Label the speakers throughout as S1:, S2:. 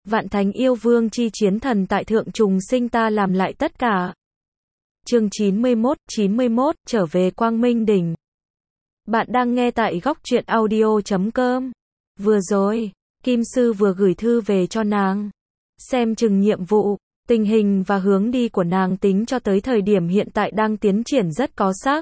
S1: Vạn Thánh Yêu Vương chi chiến thần tại thượng trùng sinh ta làm lại tất cả. Chương 91, trở về Quang Minh Đỉnh. Bạn đang nghe tại góc truyện audio.com. Vừa rồi, Kim Sư vừa gửi thư về cho nàng. Xem chừng nhiệm vụ, tình hình và hướng đi của nàng tính cho tới thời điểm hiện tại đang tiến triển rất có sắc.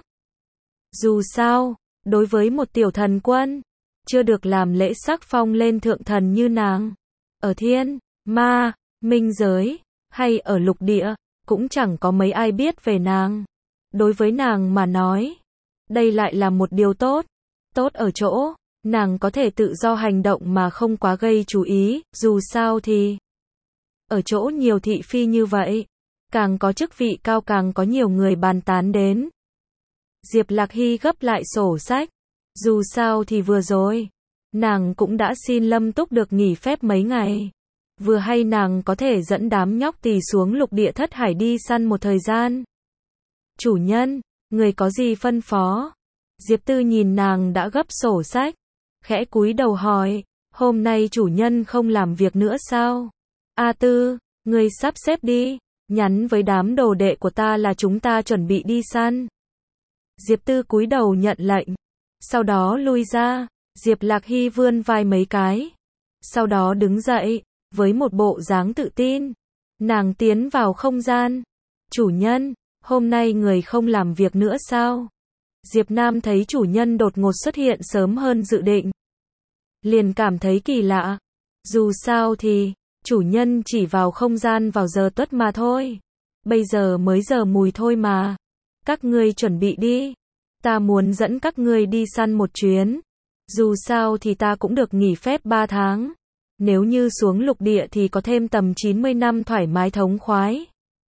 S1: Dù sao, đối với một tiểu thần quân, chưa được làm lễ sắc phong lên thượng thần như nàng, ở thiên, ma, minh giới, hay ở lục địa, cũng chẳng có mấy ai biết về nàng. Đối với nàng mà nói, đây lại là một điều tốt. Tốt ở chỗ, nàng có thể tự do hành động mà không quá gây chú ý, dù sao thì ở chỗ nhiều thị phi như vậy, càng có chức vị cao càng có nhiều người bàn tán đến. Diệp Lạc Hy gấp lại sổ sách. Dù sao thì vừa rồi, nàng cũng đã xin Lâm Túc được nghỉ phép mấy ngày. Vừa hay nàng có thể dẫn đám nhóc tỳ xuống lục địa thất hải đi săn một thời gian. Chủ nhân, người có gì phân phó? Diệp Tư nhìn nàng đã gấp sổ sách, khẽ cúi đầu hỏi, hôm nay chủ nhân không làm việc nữa sao? A Tư, người sắp xếp đi, nhắn với đám đồ đệ của ta là chúng ta chuẩn bị đi săn. Diệp Tư cúi đầu nhận lệnh, sau đó lui ra. Diệp Lạc Hy vươn vai mấy cái, sau đó đứng dậy, với một bộ dáng tự tin. Nàng tiến vào không gian. Chủ nhân, hôm nay người không làm việc nữa sao? Diệp Nam thấy chủ nhân đột ngột xuất hiện sớm hơn dự định, liền cảm thấy kỳ lạ. Dù sao thì, chủ nhân chỉ vào không gian vào giờ tuất mà thôi. Bây giờ mới giờ mùi thôi mà. Các ngươi chuẩn bị đi. Ta muốn dẫn các ngươi đi săn một chuyến. Dù sao thì ta cũng được nghỉ phép 3 tháng. Nếu như xuống lục địa thì có thêm tầm 90 năm thoải mái thống khoái.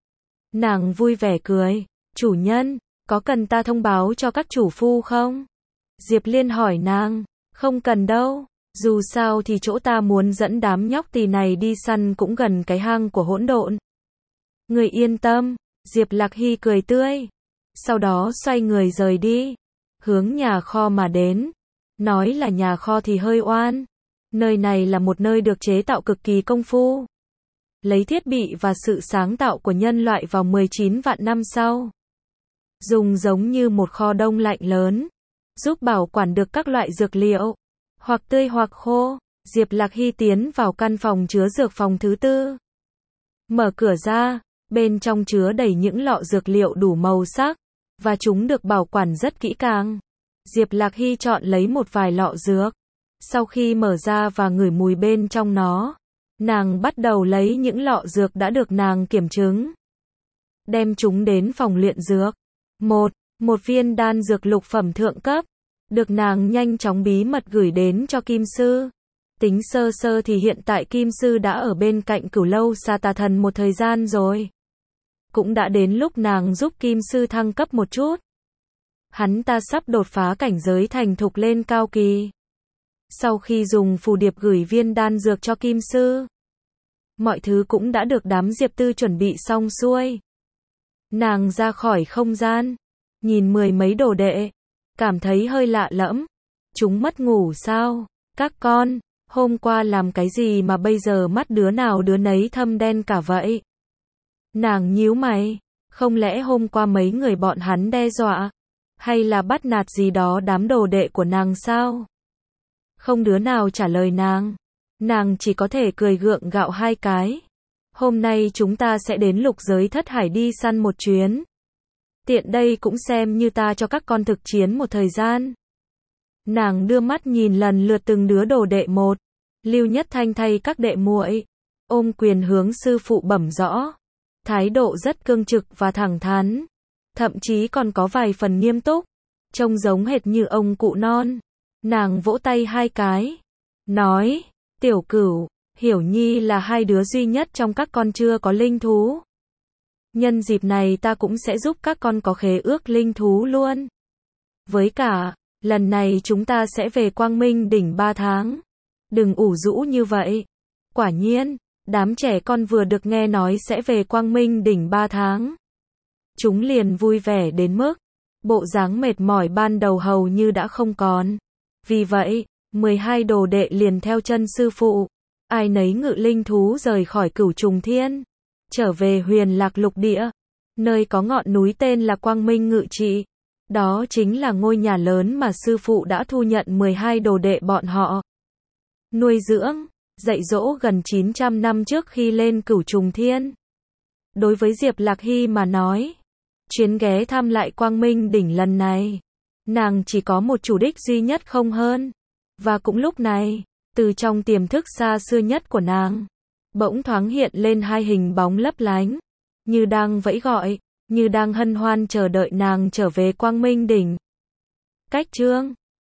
S1: Nàng vui vẻ cười. Chủ nhân, có cần ta thông báo cho các chủ phu không? Diệp Liên hỏi nàng. Không cần đâu. Dù sao thì chỗ ta muốn dẫn đám nhóc tỳ này đi săn cũng gần cái hang của hỗn độn. Người yên tâm. Diệp Lạc Hy cười tươi. Sau đó xoay người rời đi. Hướng nhà kho mà đến. Nói là nhà kho thì hơi oan. Nơi này là một nơi được chế tạo cực kỳ công phu. Lấy thiết bị và sự sáng tạo của nhân loại vào 19 vạn năm sau. Dùng giống như một kho đông lạnh lớn. Giúp bảo quản được các loại dược liệu. Hoặc tươi hoặc khô. Diệp Lạc Hy tiến vào căn phòng chứa dược phòng thứ 4. Mở cửa ra. Bên trong chứa đầy những lọ dược liệu đủ màu sắc. Và chúng được bảo quản rất kỹ càng. Diệp Lạc Hy chọn lấy một vài lọ dược. Sau khi mở ra và ngửi mùi bên trong nó, nàng bắt đầu lấy những lọ dược đã được nàng kiểm chứng. Đem chúng đến phòng luyện dược. Một viên đan dược lục phẩm thượng cấp. Được nàng nhanh chóng bí mật gửi đến cho Kim Sư. Tính sơ sơ thì hiện tại Kim Sư đã ở bên cạnh Cửu Lâu Sa Tà Thần một thời gian rồi. Cũng đã đến lúc nàng giúp Kim Sư thăng cấp một chút. Hắn ta sắp đột phá cảnh giới thành thục lên cao kỳ. Sau khi dùng phù điệp gửi viên đan dược cho Kim Sư, mọi thứ cũng đã được đám Diệp Tư chuẩn bị xong xuôi. Nàng ra khỏi không gian, nhìn 10 mấy đồ đệ, cảm thấy hơi lạ lẫm. Chúng mất ngủ sao? Các con, hôm qua làm cái gì mà bây giờ mắt đứa nào đứa nấy thâm đen cả vậy? Nàng nhíu mày, không lẽ hôm qua mấy người bọn hắn đe dọa, hay là bắt nạt gì đó đám đồ đệ của nàng sao? Không đứa nào trả lời nàng. Nàng chỉ có thể cười gượng gạo hai cái. Hôm nay chúng ta sẽ đến lục giới thất hải đi săn một chuyến. Tiện đây cũng xem như ta cho các con thực chiến một thời gian. Nàng đưa mắt nhìn lần lượt từng đứa đồ đệ một. Lưu Nhất Thanh thay các đệ muội, ôm quyền hướng sư phụ bẩm rõ. Thái độ rất cương trực và thẳng thắn. Thậm chí còn có vài phần nghiêm túc. Trông giống hệt như ông cụ non. Nàng vỗ tay hai cái. Nói, Tiểu Cửu, Hiểu Nhi là hai đứa duy nhất trong các con chưa có linh thú. Nhân dịp này ta cũng sẽ giúp các con có khế ước linh thú luôn. Với cả, lần này chúng ta sẽ về Quang Minh Đỉnh 3 tháng. Đừng ủ rũ như vậy. Quả nhiên, đám trẻ con vừa được nghe nói sẽ về Quang Minh Đỉnh 3 tháng. Chúng liền vui vẻ đến mức, bộ dáng mệt mỏi ban đầu hầu như đã không còn. Vì vậy, 12 đồ đệ liền theo chân sư phụ, ai nấy ngự linh thú rời khỏi Cửu Trùng Thiên, trở về Huyền Lạc Lục Địa, nơi có ngọn núi tên là Quang Minh Ngự Trị. Đó chính là ngôi nhà lớn mà sư phụ đã thu nhận 12 đồ đệ bọn họ nuôi dưỡng, dạy dỗ gần 900 năm trước khi lên Cửu Trùng Thiên. Đối với Diệp Lạc Hy mà nói, chuyến ghé thăm lại Quang Minh đỉnh lần này, nàng chỉ có một chủ đích duy nhất không hơn. Và cũng lúc này, từ trong tiềm thức xa xưa nhất của nàng, bỗng thoáng hiện lên hai hình bóng lấp lánh, như đang vẫy gọi, như đang hân hoan chờ đợi nàng trở về Quang Minh đỉnh. Cách chương